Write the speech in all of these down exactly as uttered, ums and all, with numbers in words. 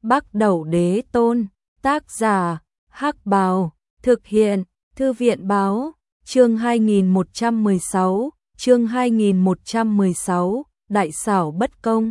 Bắc Đẩu Đế Tôn, tác giả, Hắc Bào, thực hiện, Thư viện báo, chương hai nghìn một trăm mười sáu, chương hai nghìn một trăm mười sáu, đại xảo bất công.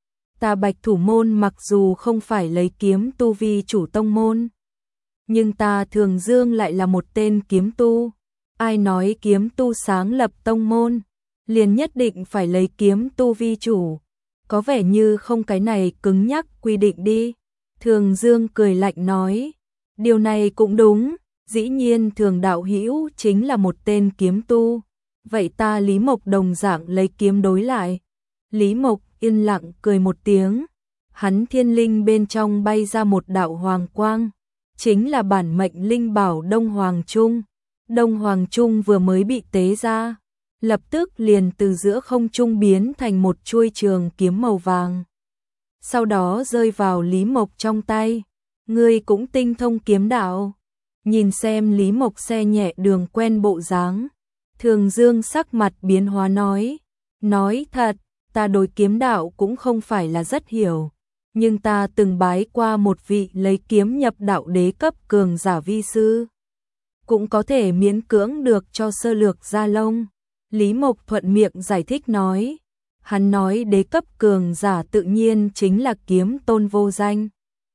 Ta Bạch Thủ môn mặc dù không phải lấy kiếm tu vi chủ tông môn, nhưng ta Thường Dương lại là một tên kiếm tu. Ai nói kiếm tu sáng lập tông môn, liền nhất định phải lấy kiếm tu vi chủ, có vẻ như không cái này cứng nhắc quy định đi. Thường Dương cười lạnh nói, điều này cũng đúng, dĩ nhiên Thường đạo hữu chính là một tên kiếm tu, vậy ta Lý Mộc đồng dạng lấy kiếm đối lại. Lý Mộc yên lặng cười một tiếng, hắn thiên linh bên trong bay ra một đạo hoàng quang, chính là bản mệnh linh bảo Đông Hoàng Trung. Đông Hoàng Trung vừa mới bị tế ra, lập tức liền từ giữa không trung biến thành một chuôi trường kiếm màu vàng. Sau đó rơi vào Lý Mộc trong tay. Ngươi cũng tinh thông kiếm đạo. Nhìn xem Lý Mộc xe nhẹ đường quen bộ dáng, Thường Dương sắc mặt biến hóa nói, nói thật, ta đối kiếm đạo cũng không phải là rất hiểu, nhưng ta từng bái qua một vị lấy kiếm nhập đạo đế cấp cường giả vi sư, cũng có thể miễn cưỡng được cho sơ lược gia lông. Lý Mộc thuận miệng giải thích nói, hắn nói đế cấp cường giả tự nhiên chính là kiếm tôn vô danh.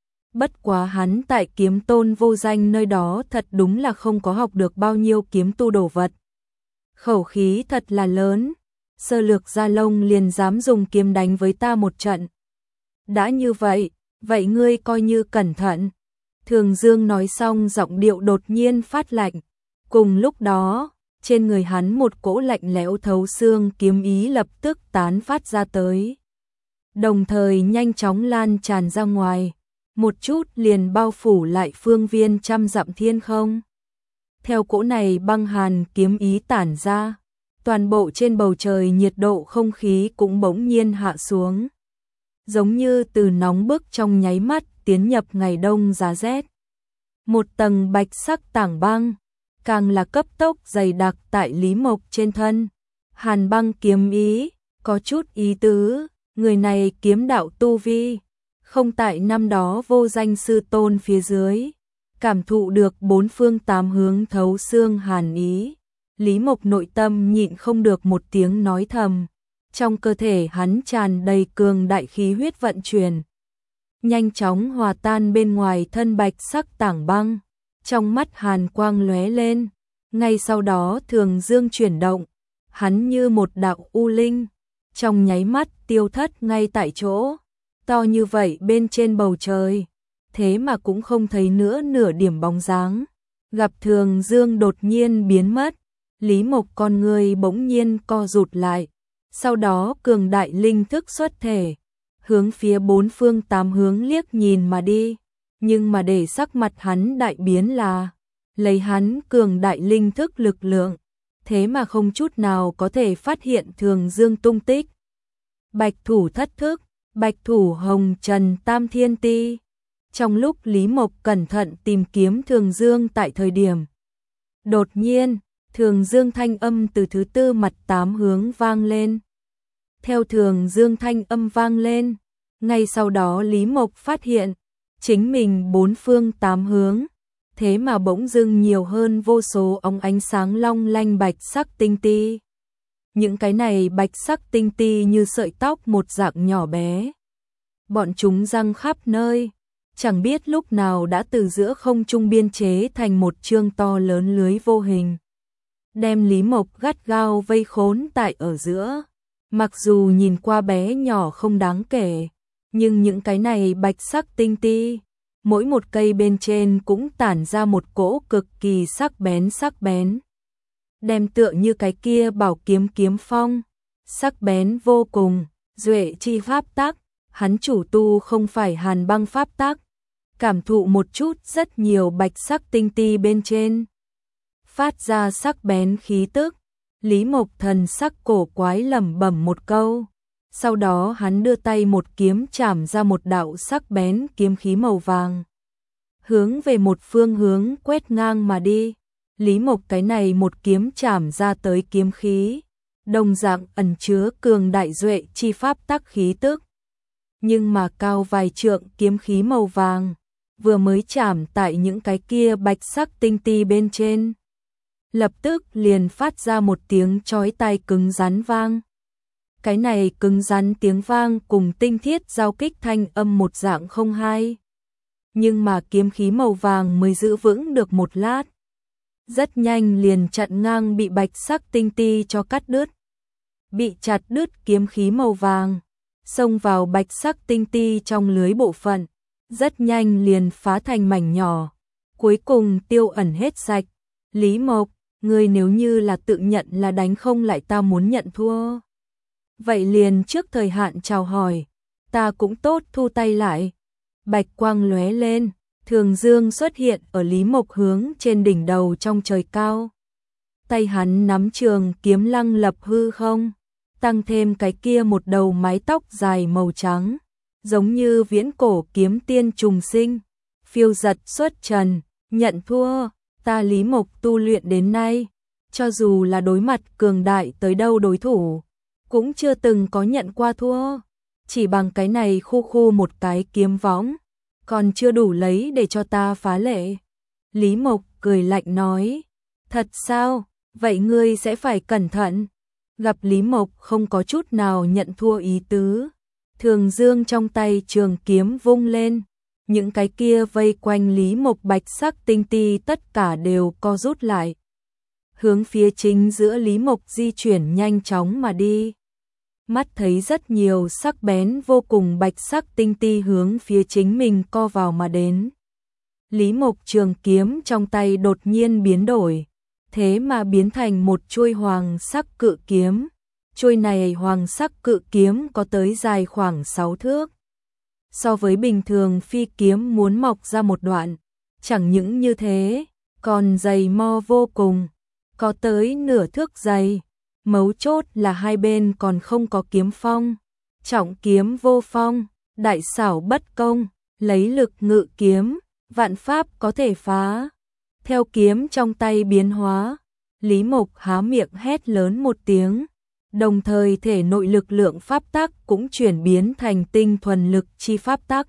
Bất quá hắn tại kiếm tôn vô danh nơi đó thật đúng là không có học được bao nhiêu kiếm tu đồ vật. Khẩu khí thật là lớn, sơ lược gia lông liền dám dùng kiếm đánh với ta một trận. Đã như vậy, vậy ngươi coi như cẩn thận. Thường Dương nói xong giọng điệu đột nhiên phát lạnh. Cùng lúc đó, trên người hắn một cỗ lạnh lẽo thấu xương kiếm ý lập tức tán phát ra tới. Đồng thời nhanh chóng lan tràn ra ngoài, một chút liền bao phủ lại phương viên trăm dặm thiên không. Theo cỗ này băng hàn kiếm ý tản ra, toàn bộ trên bầu trời nhiệt độ không khí cũng bỗng nhiên hạ xuống. Giống như từ nóng bức trong nháy mắt tiến nhập ngày đông giá rét. Một tầng bạch sắc tảng băng, càng là cấp tốc dày đặc tại Lý Mộc trên thân. Hàn băng kiếm ý, có chút ý tứ, người này kiếm đạo tu vi, không tại năm đó vô danh sư tôn phía dưới, cảm thụ được bốn phương tám hướng thấu xương hàn ý. Lý Mộc nội tâm nhịn không được một tiếng nói thầm, trong cơ thể hắn tràn đầy cường đại khí huyết vận chuyển, nhanh chóng hòa tan bên ngoài thân bạch sắc tảng băng. Trong mắt hàn quang lóe lên, ngay sau đó Thường Dương chuyển động, hắn như một đạo u linh, trong nháy mắt tiêu thất ngay tại chỗ. To như vậy bên trên bầu trời, thế mà cũng không thấy nữa nửa điểm bóng dáng. Gặp Thường Dương đột nhiên biến mất, Lý Mộc con người bỗng nhiên co rụt lại, sau đó cường đại linh thức xuất thể, hướng phía bốn phương tám hướng liếc nhìn mà đi. Nhưng mà để sắc mặt hắn đại biến là, lấy hắn cường đại linh thức lực lượng, thế mà không chút nào có thể phát hiện Thường Dương tung tích. Bạch thủ thất thức, bạch thủ hồng trần tam thiên ti. Trong lúc Lý Mộc cẩn thận tìm kiếm Thường Dương tại thời điểm, đột nhiên, Thường Dương thanh âm từ thứ tư mặt tám hướng vang lên. Theo Thường Dương thanh âm vang lên, ngay sau đó Lý Mộc phát hiện, chính mình bốn phương tám hướng, thế mà bỗng dưng nhiều hơn vô số óng ánh sáng long lanh bạch sắc tinh ti. Những cái này bạch sắc tinh ti như sợi tóc một dạng nhỏ bé. Bọn chúng răng khắp nơi, chẳng biết lúc nào đã từ giữa không trung biên chế thành một chương to lớn lưới vô hình, đem Lý Mộc gắt gao vây khốn tại ở giữa. Mặc dù nhìn qua bé nhỏ không đáng kể, nhưng những cái này bạch sắc tinh ti, mỗi một cây bên trên cũng tản ra một cỗ cực kỳ sắc bén sắc bén. Đem tựa như cái kia bảo kiếm kiếm phong, sắc bén vô cùng, duệ chi pháp tắc, hắn chủ tu không phải hàn băng pháp tắc. Cảm thụ một chút rất nhiều bạch sắc tinh ti bên trên, phát ra sắc bén khí tức. Lý Mộc thần sắc cổ quái lẩm bẩm một câu. Sau đó hắn đưa tay một kiếm chảm ra một đạo sắc bén kiếm khí màu vàng, hướng về một phương hướng quét ngang mà đi. Lý Mộc cái này một kiếm chảm ra tới kiếm khí, đồng dạng ẩn chứa cường đại duệ chi pháp tắc khí tức. nhưng mà cao vài trượng kiếm khí màu vàng, vừa mới chạm tại những cái kia bạch sắc tinh ti bên trên. Lập tức liền phát ra một tiếng chói tai cứng rắn vang. Cái này cứng rắn tiếng vang cùng tinh thiết giao kích thanh âm một dạng không hai. Nhưng mà kiếm khí màu vàng mới giữ vững được một lát. Rất nhanh liền chặn ngang bị bạch sắc tinh ti cho cắt đứt. Bị chặt đứt kiếm khí màu vàng, xông vào bạch sắc tinh ti trong lưới bộ phận. Rất nhanh liền phá thành mảnh nhỏ. Cuối cùng tiêu ẩn hết sạch. Lý Mộc, ngươi nếu như là tự nhận là đánh không lại ta muốn nhận thua. Vậy liền trước thời hạn chào hỏi, ta cũng tốt thu tay lại. Bạch quang lóe lên, Thường Dương xuất hiện ở Lý Mộc hướng trên đỉnh đầu trong trời cao. Tay hắn nắm trường kiếm lăng lập hư không, tăng thêm cái kia một đầu mái tóc dài màu trắng, giống như viễn cổ kiếm tiên trùng sinh, phiêu giật xuất trần, nhận thua. Ta Lý Mộc tu luyện đến nay, cho dù là đối mặt cường đại tới đâu đối thủ, cũng chưa từng có nhận qua thua. Chỉ bằng cái này khu khu một cái kiếm võng, còn chưa đủ lấy để cho ta phá lệ. Lý Mộc cười lạnh nói, thật sao, vậy ngươi sẽ phải cẩn thận. Gặp Lý Mộc không có chút nào nhận thua ý tứ, Thường Dương trong tay trường kiếm vung lên. Những cái kia vây quanh Lý Mộc bạch sắc tinh ti tất cả đều co rút lại. Hướng phía chính giữa Lý Mộc di chuyển nhanh chóng mà đi. Mắt thấy rất nhiều sắc bén vô cùng bạch sắc tinh ti hướng phía chính mình co vào mà đến. Lý Mộc trường kiếm trong tay đột nhiên biến đổi, thế mà biến thành một chuôi hoàng sắc cự kiếm. Chuôi này hoàng sắc cự kiếm có tới dài khoảng sáu thước. So với bình thường phi kiếm muốn mọc ra một đoạn, chẳng những như thế, còn dày mo vô cùng, có tới nửa thước dày. Mấu chốt là hai bên còn không có kiếm phong, trọng kiếm vô phong, đại xảo bất công, lấy lực ngự kiếm, vạn pháp có thể phá. Theo kiếm trong tay biến hóa, Lý Mộc há miệng hét lớn một tiếng. Đồng thời thể nội lực lượng pháp tắc cũng chuyển biến thành tinh thuần lực chi pháp tắc.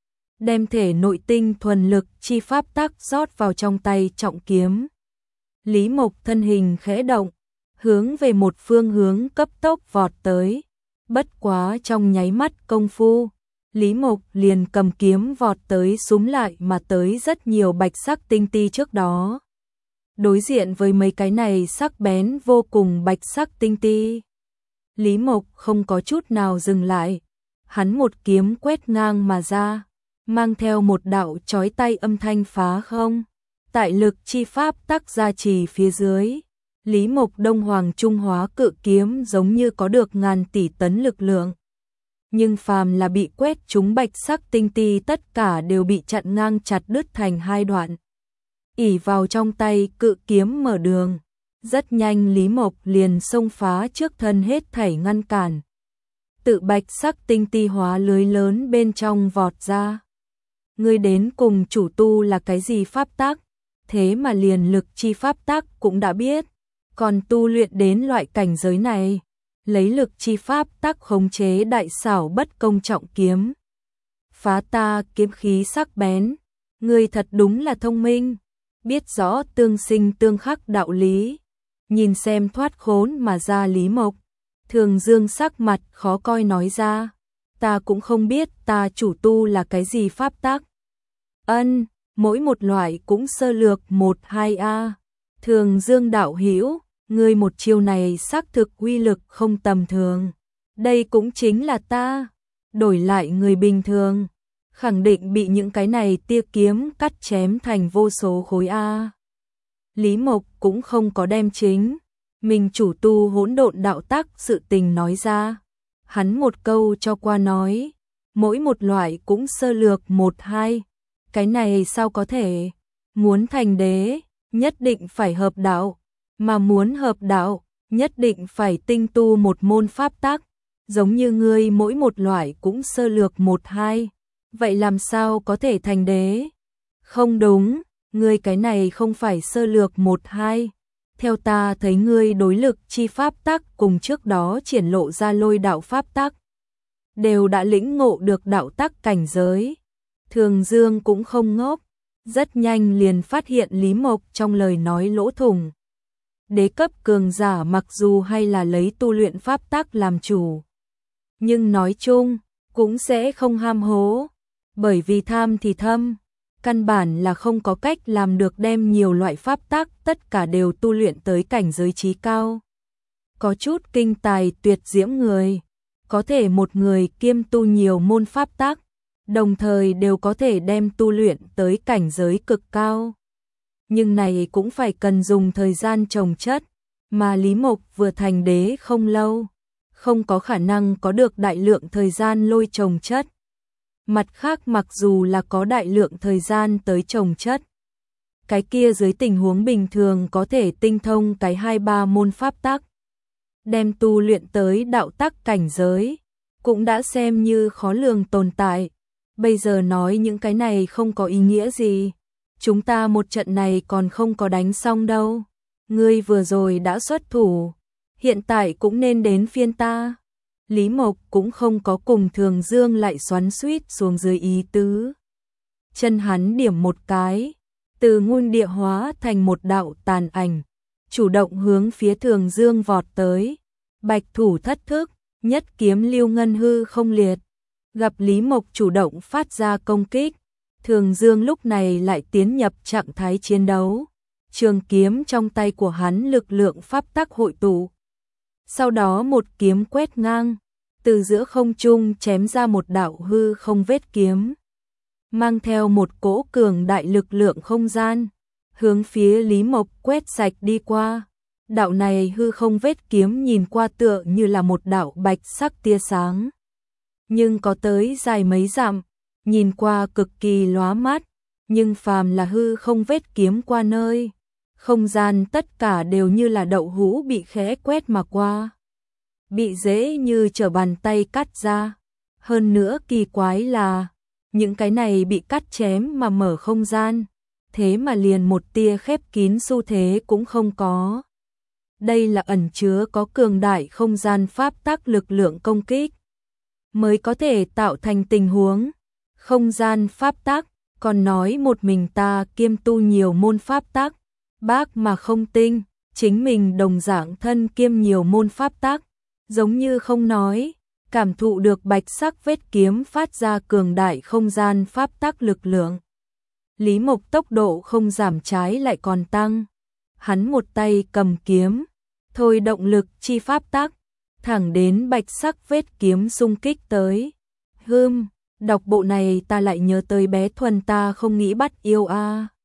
Đem thể nội tinh thuần lực chi pháp tắc rót vào trong tay trọng kiếm. Lý Mộc thân hình khẽ động, hướng về một phương hướng cấp tốc vọt tới. Bất quá trong nháy mắt công phu, Lý Mộc liền cầm kiếm vọt tới súm lại mà tới rất nhiều bạch sắc tinh ti trước đó. Đối diện với mấy cái này sắc bén vô cùng bạch sắc tinh ti, Lý Mộc không có chút nào dừng lại, hắn một kiếm quét ngang mà ra, mang theo một đạo chói tai âm thanh phá không. Tại lực chi pháp tắc gia trì phía dưới, Lý Mộc Đông Hoàng Trung Hóa cự kiếm giống như có được ngàn tỷ tấn lực lượng. Nhưng phàm là bị quét trúng bạch sắc tinh ti tất cả đều bị chặn ngang chặt đứt thành hai đoạn. Ỷ vào trong tay cự kiếm mở đường, rất nhanh Lý Mộc liền xông phá trước thân hết thảy ngăn cản. Tự bạch sắc tinh ti hóa lưới lớn bên trong vọt ra. Ngươi đến cùng chủ tu là cái gì pháp tắc? Thế mà liền lực chi pháp tắc cũng đã biết, còn tu luyện đến loại cảnh giới này, lấy lực chi pháp tắc khống chế đại xảo bất công trọng kiếm. Phá ta kiếm khí sắc bén, ngươi thật đúng là thông minh, biết rõ tương sinh tương khắc đạo lý. Nhìn xem thoát khốn mà ra Lý Mộc, Thường Dương sắc mặt khó coi nói ra, ta cũng không biết ta chủ tu là cái gì pháp tắc. Ân, mỗi một loại cũng sơ lược một hai a. Thường Dương đạo hữu, ngươi một chiêu này xác thực uy lực không tầm thường. Đây cũng chính là ta, đổi lại người bình thường, khẳng định bị những cái này tia kiếm cắt chém thành vô số khối a. Lý Mộc cũng không có đem chính mình chủ tu hỗn độn đạo tắc sự tình nói ra. Hắn một câu cho qua nói, mỗi một loại cũng sơ lược một hai. Cái này sao có thể? Muốn thành đế, nhất định phải hợp đạo, mà muốn hợp đạo, nhất định phải tinh tu một môn pháp tắc. Giống như ngươi mỗi một loại cũng sơ lược một hai, vậy làm sao có thể thành đế? Không đúng, ngươi cái này không phải sơ lược một hai. Theo ta thấy ngươi đối lực chi pháp tắc cùng trước đó triển lộ ra lôi đạo pháp tắc. đều đã lĩnh ngộ được đạo tắc cảnh giới. Thường Dương cũng không ngốc, rất nhanh liền phát hiện Lý Mộc trong lời nói lỗ thủng. Đế cấp cường giả mặc dù hay là lấy tu luyện pháp tắc làm chủ, nhưng nói chung cũng sẽ không ham hố, bởi vì tham thì thâm, căn bản là không có cách làm được đem nhiều loại pháp tắc tất cả đều tu luyện tới cảnh giới trí cao. Có chút kinh tài tuyệt diễm người, có thể một người kiêm tu nhiều môn pháp tắc, đồng thời đều có thể đem tu luyện tới cảnh giới cực cao. Nhưng này cũng phải cần dùng thời gian trồng chất, mà Lý Mộc vừa thành đế không lâu, không có khả năng có được đại lượng thời gian lôi trồng chất. Mặt khác mặc dù là có đại lượng thời gian tới trồng chất, cái kia dưới tình huống bình thường có thể tinh thông cái hai ba môn pháp tắc, đem tu luyện tới đạo tắc cảnh giới, cũng đã xem như khó lường tồn tại. Bây giờ nói những cái này không có ý nghĩa gì, chúng ta một trận này còn không có đánh xong đâu. Ngươi vừa rồi đã xuất thủ, hiện tại cũng nên đến phiên ta. Lý Mộc cũng không có cùng Thường Dương lại xoắn xuýt xuống dưới ý tứ. Chân hắn điểm một cái, từ nguyên địa hóa thành một đạo tàn ảnh, chủ động hướng phía Thường Dương vọt tới. Bạch thủ thất thức, nhất kiếm lưu ngân hư không liệt. Gặp Lý Mộc chủ động phát ra công kích, Thường Dương lúc này lại tiến nhập trạng thái chiến đấu. Trường kiếm trong tay của hắn lực lượng pháp tắc hội tụ. Sau đó một kiếm quét ngang, từ giữa không trung chém ra một đạo hư không vết kiếm, mang theo một cỗ cường đại lực lượng không gian, hướng phía Lý Mộc quét sạch đi qua. Đạo này hư không vết kiếm nhìn qua tựa như là một đạo bạch sắc tia sáng, nhưng có tới dài mấy dặm, nhìn qua cực kỳ lóa mắt, nhưng phàm là hư không vết kiếm qua nơi, không gian tất cả đều như là đậu hũ bị khẽ quét mà qua, bị dễ như trở bàn tay cắt ra. Hơn nữa kỳ quái là, những cái này bị cắt chém mà mở không gian, thế mà liền một tia khép kín xu thế cũng không có. Đây là ẩn chứa có cường đại không gian pháp tắc lực lượng công kích, mới có thể tạo thành tình huống. Không gian pháp tắc, còn nói một mình ta kiêm tu nhiều môn pháp tắc, bác mà không tinh, chính mình đồng dạng thân kiêm nhiều môn pháp tắc, giống như không nói, cảm thụ được bạch sắc vết kiếm phát ra cường đại không gian pháp tắc lực lượng. Lý Mộc tốc độ không giảm trái lại còn tăng, hắn một tay cầm kiếm, thôi động lực chi pháp tắc, thẳng đến bạch sắc vết kiếm xung kích tới. Hừm, đọc bộ này ta lại nhớ tới bé Thuần ta không nghĩ bắt yêu a. À.